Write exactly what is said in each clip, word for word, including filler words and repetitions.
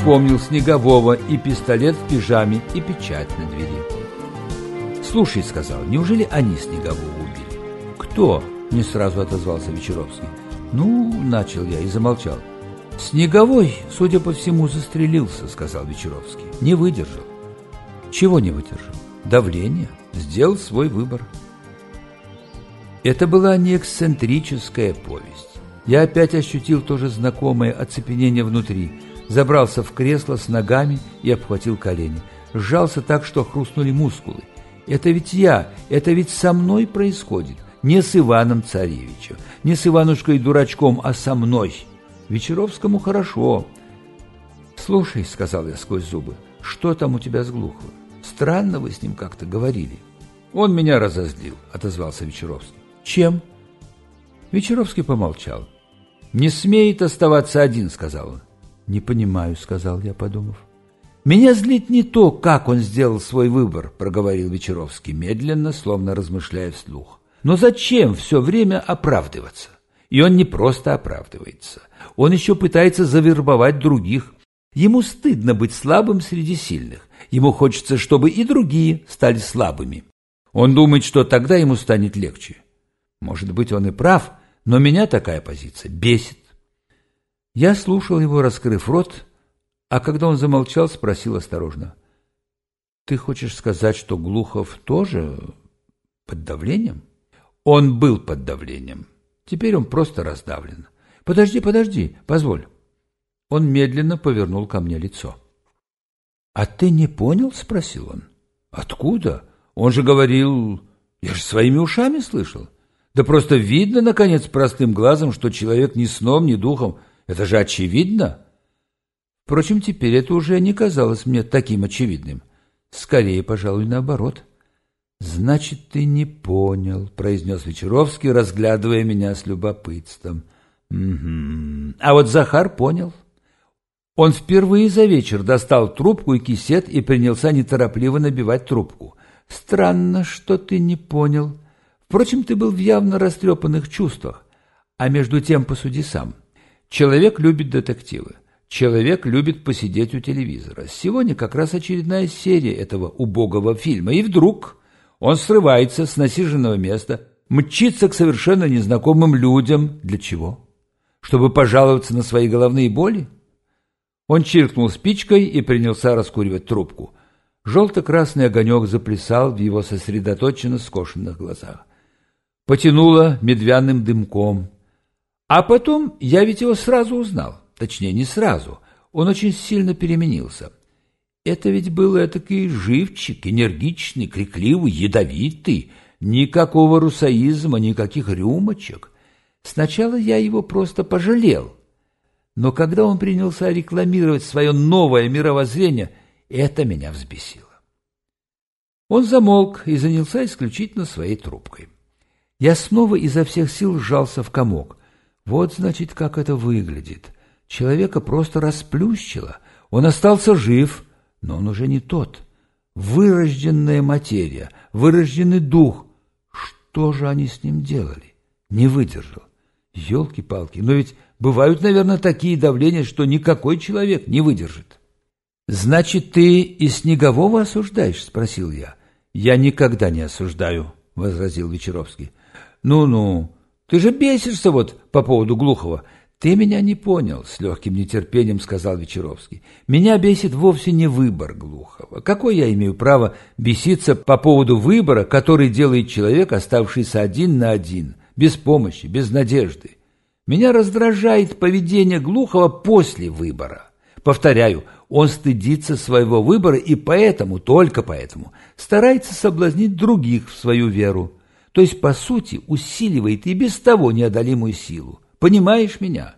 вспомнил Снегового и пистолет в пижаме, и печать на двери. «Слушай, — сказал, — неужели они Снегового убили?» «Кто?» — не сразу отозвался Вечеровский. «Ну, — начал я и замолчал. Снеговой, судя по всему, застрелился, — сказал Вечеровский. Не выдержал. Чего не выдержал? Давление. Сделал свой выбор». Это была не эксцентрическая повесть. Я опять ощутил то же знакомое оцепенение внутри, забрался в кресло с ногами и обхватил колени. Сжался так, что хрустнули мускулы. Это ведь я, это ведь со мной происходит. Не с Иваном Царевичем, не с Иванушкой-дурачком, а со мной. Вечеровскому хорошо. «Слушай, — сказал я сквозь зубы, — что там у тебя с Глуховым? Странно вы с ним как-то говорили». «Он меня разозлил, — отозвался Вечеровский». «Чем?» Вечеровский помолчал. «Не смеет оставаться один, — сказал он». «Не понимаю, — сказал я, подумав». «Меня злит не то, как он сделал свой выбор, — проговорил Вечеровский, медленно, словно размышляя вслух. Но зачем все время оправдываться? И он не просто оправдывается. Он еще пытается завербовать других. Ему стыдно быть слабым среди сильных. Ему хочется, чтобы и другие стали слабыми. Он думает, что тогда ему станет легче. Может быть, он и прав, но меня такая позиция бесит». Я слушал его, раскрыв рот, а когда он замолчал, спросил осторожно: «Ты хочешь сказать, что Глухов тоже под давлением?» «Он был под давлением. Теперь он просто раздавлен. Подожди, подожди, позволь». Он медленно повернул ко мне лицо. «А ты не понял?» — спросил он. «Откуда? Он же говорил... Я же своими ушами слышал. Да просто видно, наконец, простым глазом, что человек ни сном, ни духом. Это же очевидно». Впрочем, теперь это уже не казалось мне таким очевидным. Скорее, пожалуй, наоборот. «Значит, ты не понял», — произнес Вечеровский, разглядывая меня с любопытством. «Угу. А вот Захар понял». Он впервые за вечер достал трубку и кисет и принялся неторопливо набивать трубку. «Странно, что ты не понял. Впрочем, ты был в явно растрепанных чувствах. А между тем посуди сам. Человек любит детективы. Человек любит посидеть у телевизора. Сегодня как раз очередная серия этого убогого фильма. И вдруг он срывается с насиженного места, мчится к совершенно незнакомым людям. Для чего? Чтобы пожаловаться на свои головные боли?» Он чиркнул спичкой и принялся раскуривать трубку. Желто-красный огонек заплясал в его сосредоточенно скошенных глазах. Потянуло медвяным дымком. А потом я ведь его сразу узнал. Точнее, не сразу. Он очень сильно переменился. Это ведь был этакий живчик, энергичный, крикливый, ядовитый. Никакого русоизма, никаких рюмочек. Сначала я его просто пожалел. Но когда он принялся рекламировать свое новое мировоззрение, это меня взбесило. Он замолк и занялся исключительно своей трубкой. Я снова изо всех сил сжался в комок. Вот, значит, как это выглядит. Человека просто расплющило. Он остался жив, но он уже не тот. Вырожденная материя, вырожденный дух. Что же они с ним делали? Не выдержал. Ёлки-палки, но ведь бывают, наверное, такие давления, что никакой человек не выдержит. «Значит, ты и Снегового осуждаешь?» — спросил я. «Я никогда не осуждаю», — возразил Вечеровский. «Ну-ну, ты же бесишься вот по поводу Глухова». «Ты меня не понял», — с легким нетерпением сказал Вечеровский. «Меня бесит вовсе не выбор Глухова. Какое я имею право беситься по поводу выбора, который делает человек, оставшийся один на один, без помощи, без надежды? Меня раздражает поведение Глухова после выбора. Повторяю, он стыдится своего выбора и поэтому, только поэтому, старается соблазнить других в свою веру. То есть, по сути, усиливает и без того неодолимую силу. Понимаешь меня?»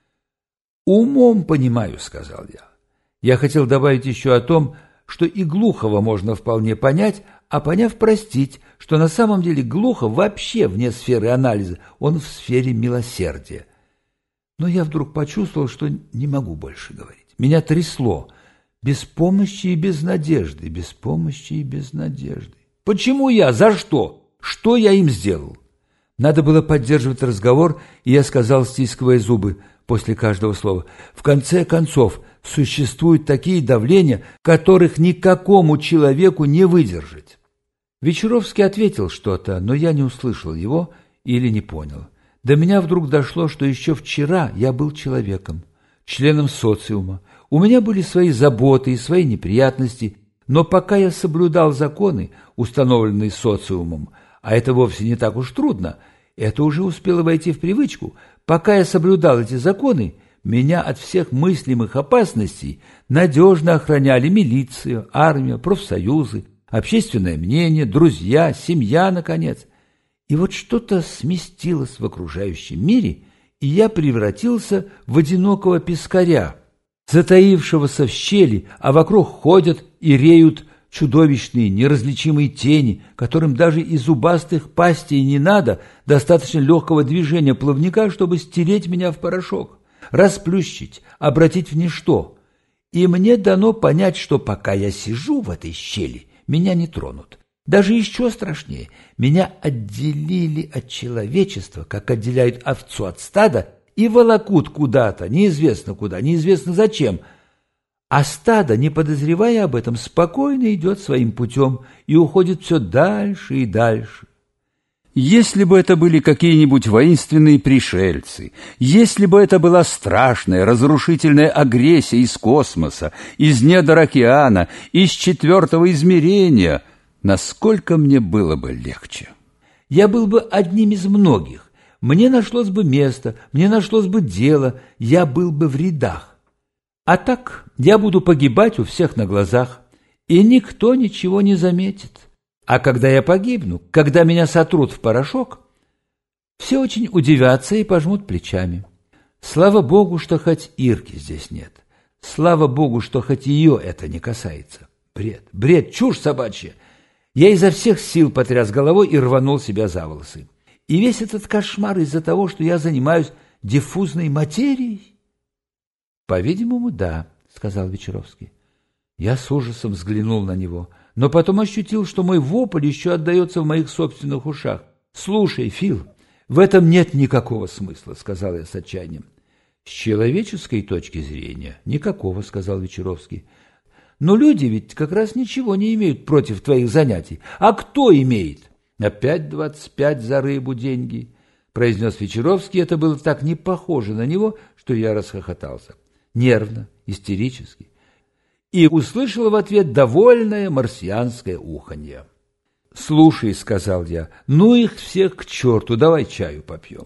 «Умом понимаю», — сказал я. Я хотел добавить еще о том, что и Глухова можно вполне понять, а поняв, простить, что на самом деле Глухов вообще вне сферы анализа, он в сфере милосердия. Но я вдруг почувствовал, что не могу больше говорить. Меня трясло. Без помощи и без надежды, без помощи и без надежды. Почему я? За что? Что я им сделал? Надо было поддерживать разговор, и я сказал, стискивая зубы после каждого слова: в конце концов, существуют такие давления, которых никакому человеку не выдержать. Вечеровский ответил что-то, но я не услышал его или не понял. До меня вдруг дошло, что еще вчера я был человеком, членом социума. У меня были свои заботы и свои неприятности, но пока я соблюдал законы, установленные социумом, а это вовсе не так уж трудно, это уже успело войти в привычку, пока я соблюдал эти законы, меня от всех мыслимых опасностей надежно охраняли милиция, армия, профсоюзы, общественное мнение, друзья, семья, наконец. И вот что-то сместилось в окружающем мире, и я превратился в одинокого пескаря, затаившегося в щели, а вокруг ходят и реют чудовищные неразличимые тени, которым даже и зубастых пастей не надо, достаточно легкого движения плавника, чтобы стереть меня в порошок, расплющить, обратить в ничто. И мне дано понять, что пока я сижу в этой щели, меня не тронут. Даже еще страшнее, меня отделили от человечества, как отделяют овцу от стада, и волокут куда-то, неизвестно куда, неизвестно зачем. А стадо, не подозревая об этом, спокойно идет своим путем и уходит все дальше и дальше. Если бы это были какие-нибудь воинственные пришельцы, если бы это была страшная разрушительная агрессия из космоса, из недр океана, из четвертого измерения, насколько мне было бы легче. Я был бы одним из многих, мне нашлось бы место, мне нашлось бы дело, я был бы в рядах. А так я буду погибать у всех на глазах, и никто ничего не заметит. А когда я погибну, когда меня сотрут в порошок, все очень удивятся и пожмут плечами. Слава Богу, что хоть Ирки здесь нет. Слава Богу, что хоть ее это не касается. Бред, бред, чушь собачья. Я изо всех сил потряс головой и рванул себя за волосы. И весь этот кошмар из-за того, что я занимаюсь диффузной материей? По-видимому, да, сказал Вечеровский. Я с ужасом взглянул на него, но потом ощутил, что мой вопль еще отдается в моих собственных ушах. Слушай, Фил, в этом нет никакого смысла, сказал я с отчаянием. С человеческой точки зрения никакого, сказал Вечеровский. Но люди ведь как раз ничего не имеют против твоих занятий. А кто имеет? Опять двадцать пять за рыбу деньги, произнес Вечеровский. Это было так не похоже на него, что я расхохотался. Нервно, истерически. И услышала в ответ довольное марсианское уханье. «Слушай», — сказал я, — «ну их всех к черту, давай чаю попьем».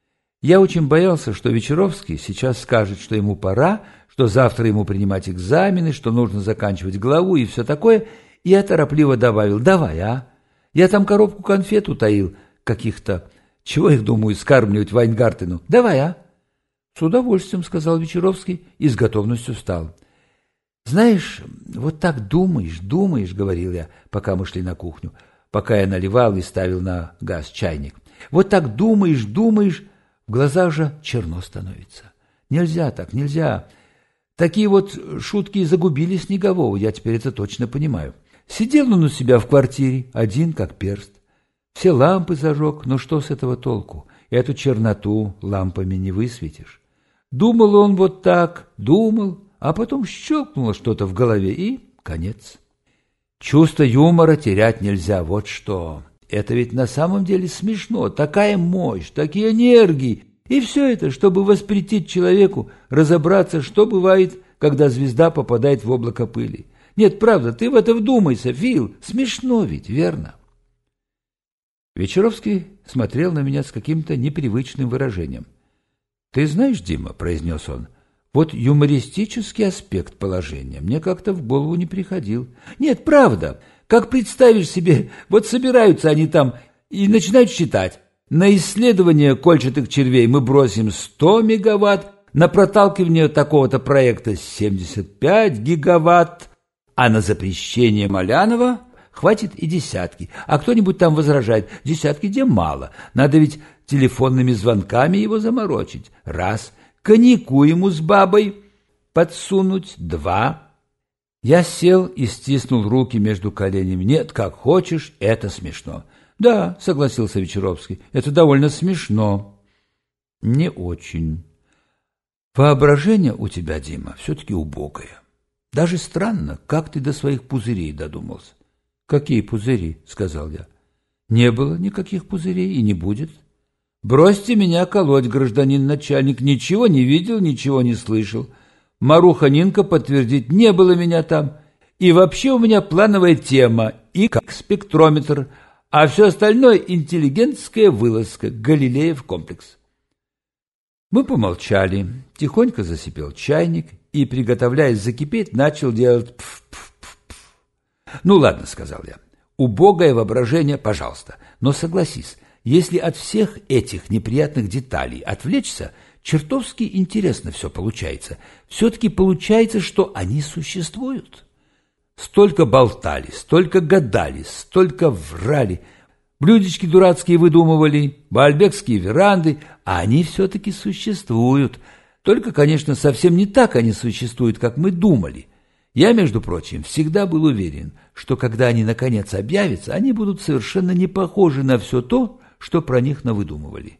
Я очень боялся, что Вечеровский сейчас скажет, что ему пора, что завтра ему принимать экзамены, что нужно заканчивать главу и все такое, и я торопливо добавил: «Давай, а? Я там коробку конфет утаил каких-то, чего их, думаю, скармливать Вайнгартену. Давай, а?» «С удовольствием», — сказал Вечеровский и с готовностью встал. «Знаешь, вот так думаешь, думаешь», — говорил я, пока мы шли на кухню, пока я наливал и ставил на газ чайник. «Вот так думаешь, думаешь, в глазах же черно становится. Нельзя так, нельзя. Такие вот шутки загубили Снегового, я теперь это точно понимаю. Сидел он у себя в квартире, один как перст. Все лампы зажег, но что с этого толку? Эту черноту лампами не высветишь. Думал он вот так, думал, а потом щелкнуло что-то в голове, и конец. Чувство юмора терять нельзя, вот что. Это ведь на самом деле смешно, такая мощь, такие энергии. И все это, чтобы воспретить человеку разобраться, что бывает, когда звезда попадает в облако пыли. Нет, правда, ты в это вдумайся, Фил, смешно ведь, верно?» Вечеровский смотрел на меня с каким-то непривычным выражением. «Ты знаешь, Дима, — произнес он, — вот юмористический аспект положения мне как-то в голову не приходил. Нет, правда, как представишь себе, вот собираются они там и начинают считать. На исследование кольчатых червей мы бросим сто мегаватт, на проталкивание такого-то проекта семьдесят пять гигаватт, а на запрещение Малянова хватит и десятки. А кто-нибудь там возражает: десятки где мало, надо ведь телефонными звонками его заморочить. Раз, коньяку ему с бабой подсунуть. Два. Я сел и стиснул руки между коленями. Нет, как хочешь, это смешно. Да, согласился Вечеровский, это довольно смешно. Не очень. Воображение у тебя, Дима, все-таки убогое. Даже странно, как ты до своих пузырей додумался. Какие пузыри, сказал я. Не было никаких пузырей и не будет. Бросьте меня колоть, гражданин начальник, ничего не видел, ничего не слышал. Маруха Нинка подтвердит, не было меня там. И вообще у меня плановая тема, и как спектрометр, а все остальное интеллигентская вылазка, Галилеев комплекс. Мы помолчали, тихонько засипел чайник и, приготовляясь закипеть, начал делать пф-пф-пф. Ну ладно, сказал я, убогое воображение, пожалуйста, но согласись, если от всех этих неприятных деталей отвлечься, чертовски интересно все получается. Все-таки получается, что они существуют. Столько болтали, столько гадали, столько врали, блюдечки дурацкие выдумывали, баальбекские веранды, а они все-таки существуют. Только, конечно, совсем не так они существуют, как мы думали. Я, между прочим, всегда был уверен, что когда они наконец объявятся, они будут совершенно не похожи на все то, что про них навыдумывали.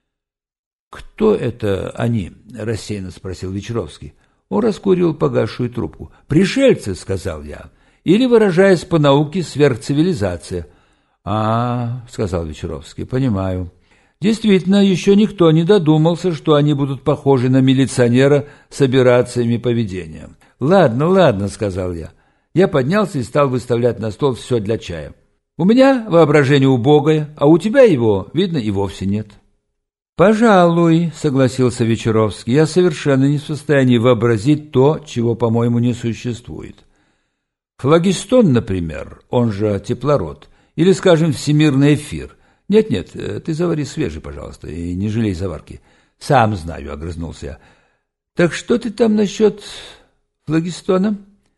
«Кто это они?» – рассеянно спросил Вечеровский. Он раскуривал погасшую трубку. «Пришельцы», – сказал я, – «или, выражаясь по науке, сверхцивилизация». «А, — сказал Вечеровский, — понимаю. Действительно, еще никто не додумался, что они будут похожи на милиционера с операциями поведения». «Ладно, ладно, — сказал я. Я поднялся и стал выставлять на стол все для чая. У меня воображение убогое, а у тебя его, видно, и вовсе нет». «Пожалуй, — согласился Вечеровский, — я совершенно не в состоянии вообразить то, чего, по-моему, не существует. Флагистон, например, он же теплород, или, скажем, всемирный эфир. Нет-нет, ты завари свежий, пожалуйста, и не жалей заварки». «Сам знаю, — огрызнулся я. Так что ты там насчет флагистона?»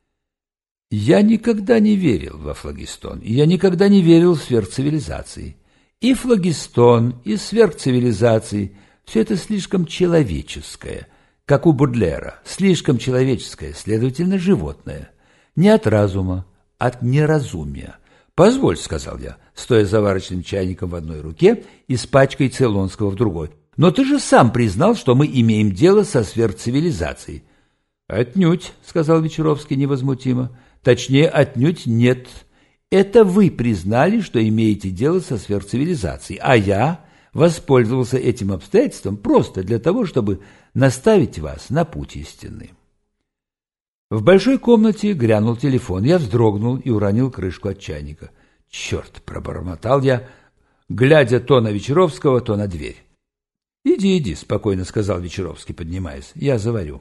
Я никогда не верил во флагистон, и я никогда не верил в сверхцивилизации. И флагистон, и сверхцивилизации – все это слишком человеческое, как у Бодлера, слишком человеческое, следовательно, животное. Не от разума, от неразумия. «Позволь, — сказал я, стоя заварочным чайником в одной руке и с пачкой цейлонского в другой, — но ты же сам признал, что мы имеем дело со сверхцивилизацией». «Отнюдь, — сказал Вечеровский невозмутимо, — точнее, отнюдь нет. Это вы признали, что имеете дело со сверхцивилизацией, а я воспользовался этим обстоятельством просто для того, чтобы наставить вас на путь истинный». В большой комнате грянул телефон. Я вздрогнул и уронил крышку от чайника. «Черт!» — пробормотал я, глядя то на Вечеровского, то на дверь. «Иди, иди», — спокойно сказал Вечеровский, поднимаясь. «Я заварю».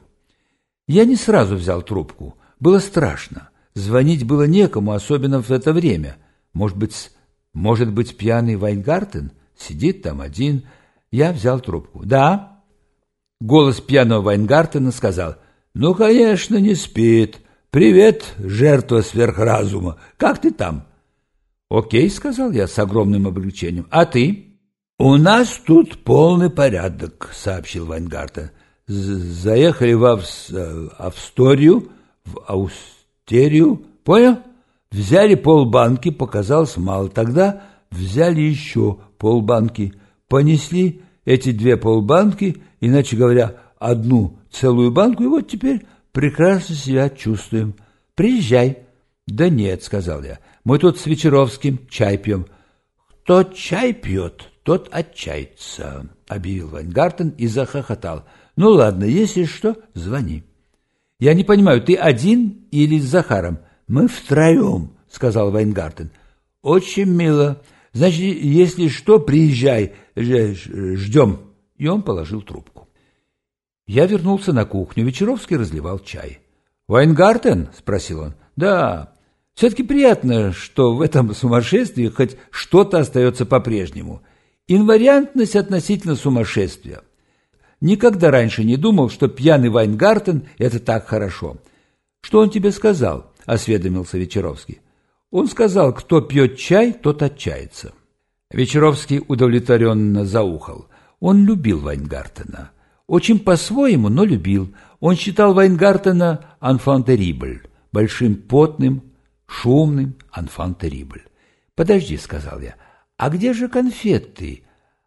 Я не сразу взял трубку. Было страшно. Звонить было некому, особенно в это время. Может быть, может быть, пьяный Вайнгартен сидит там один. Я взял трубку. «Да?» Голос пьяного Вайнгартена сказал: «Ну, конечно, не спит. Привет, жертва сверхразума. Как ты там?» «Окей», — сказал я с огромным облегчением. «А ты?» «У нас тут полный порядок», — сообщил Вайнгартен. «Заехали в Авс... Австорию, в Аустерию, понял? Взяли полбанки, показалось мало. Тогда взяли еще полбанки, понесли эти две полбанки, иначе говоря, одну целую банку, и вот теперь прекрасно себя чувствуем. Приезжай». «Да нет», — сказал я, — «мы тут с Вечеровским чай пьем». «Кто чай пьет, тот отчается», — объявил Вайнгартен и захохотал. «Ну ладно, если что, звони». «Я не понимаю, ты один или с Захаром?» «Мы втроем», — сказал Вайнгартен. «Очень мило. Значит, если что, приезжай, ждем». И он положил трубку. Я вернулся на кухню. Вечеровский разливал чай. «Вайнгартен?» — спросил он. «Да. Все-таки приятно, что в этом сумасшествии хоть что-то остается по-прежнему. Инвариантность относительно сумасшествия. Никогда раньше не думал, что пьяный Вайнгартен – это так хорошо». «Что он тебе сказал?» – осведомился Вечеровский. «Он сказал, кто пьет чай, тот отчается». Вечеровский удовлетворенно заухал. Он любил Вайнгартена. Очень по-своему, но любил. Он считал Вайнгартена «enfant terrible», большим потным, шумным «enfant terrible». «Подожди», — сказал я, — а где же конфеты?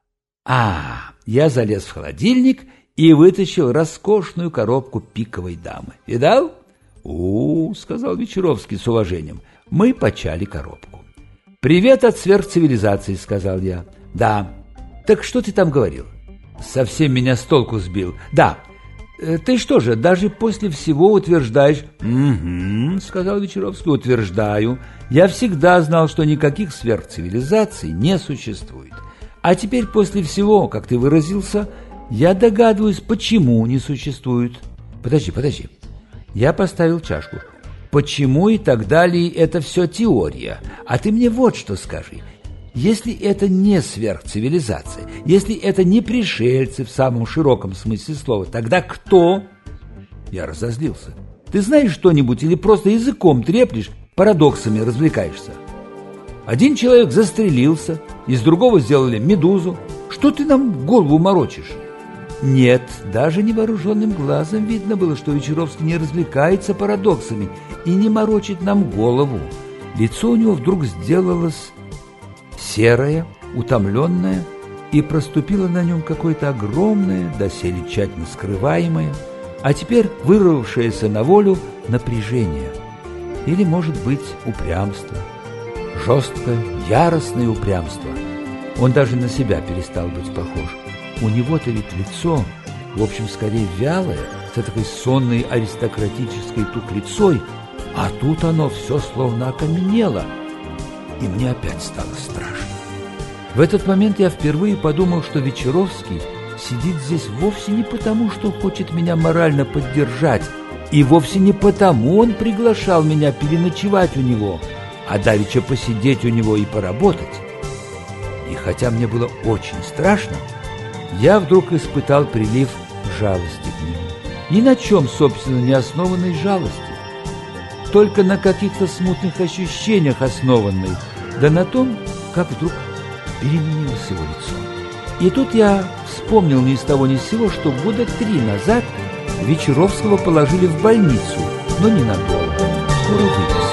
А, я залез в холодильник и вытащил роскошную коробку пиковой дамы. Видал? «У, — сказал Вечеровский с уважением. Мы почали коробку. «Привет от сверхцивилизации», — сказал я. «Да. Так что ты там говорил?» Совсем меня с толку сбил. «Да. Ты что же, даже после всего утверждаешь?» «Угу», — сказал Вечеровский, — «утверждаю. Я всегда знал, что никаких сверхцивилизаций не существует. А теперь после всего, как ты выразился, я догадываюсь, почему не существует». «Подожди, подожди». Я поставил чашку. «Почему и так далее — это все теория. А ты мне вот что скажи. Если это не сверхцивилизация, если это не пришельцы в самом широком смысле слова, тогда кто?» Я разозлился. «Ты знаешь что-нибудь или просто языком треплешь, парадоксами развлекаешься? Один человек застрелился, из другого сделали медузу. Что ты нам голову морочишь?» Нет, даже невооруженным глазом видно было, что Вечеровский не развлекается парадоксами и не морочит нам голову. Лицо у него вдруг сделалось серое, утомленное, и проступило на нем какое-то огромное, доселе тщательно скрываемое, а теперь вырвавшееся на волю напряжение. Или, может быть, упрямство. Жесткое, яростное упрямство. Он даже на себя перестал быть похож. У него-то ведь лицо, в общем, скорее вялое, с такой сонной аристократической туклицой, а тут оно все словно окаменело, и мне опять стало страшно. В этот момент я впервые подумал, что Вечеровский сидит здесь вовсе не потому, что хочет меня морально поддержать, и вовсе не потому он приглашал меня переночевать у него, а давеча посидеть у него и поработать. И хотя мне было очень страшно, я вдруг испытал прилив жалости к нему. Ни на чем, собственно, не основанной жалости, только на каких-то смутных ощущениях основанной, да на том, как вдруг переменилось его лицо. И тут я вспомнил ни с того ни с сего, что года три назад Вечеровского положили в больницу, но ненадолго, скоро выписали.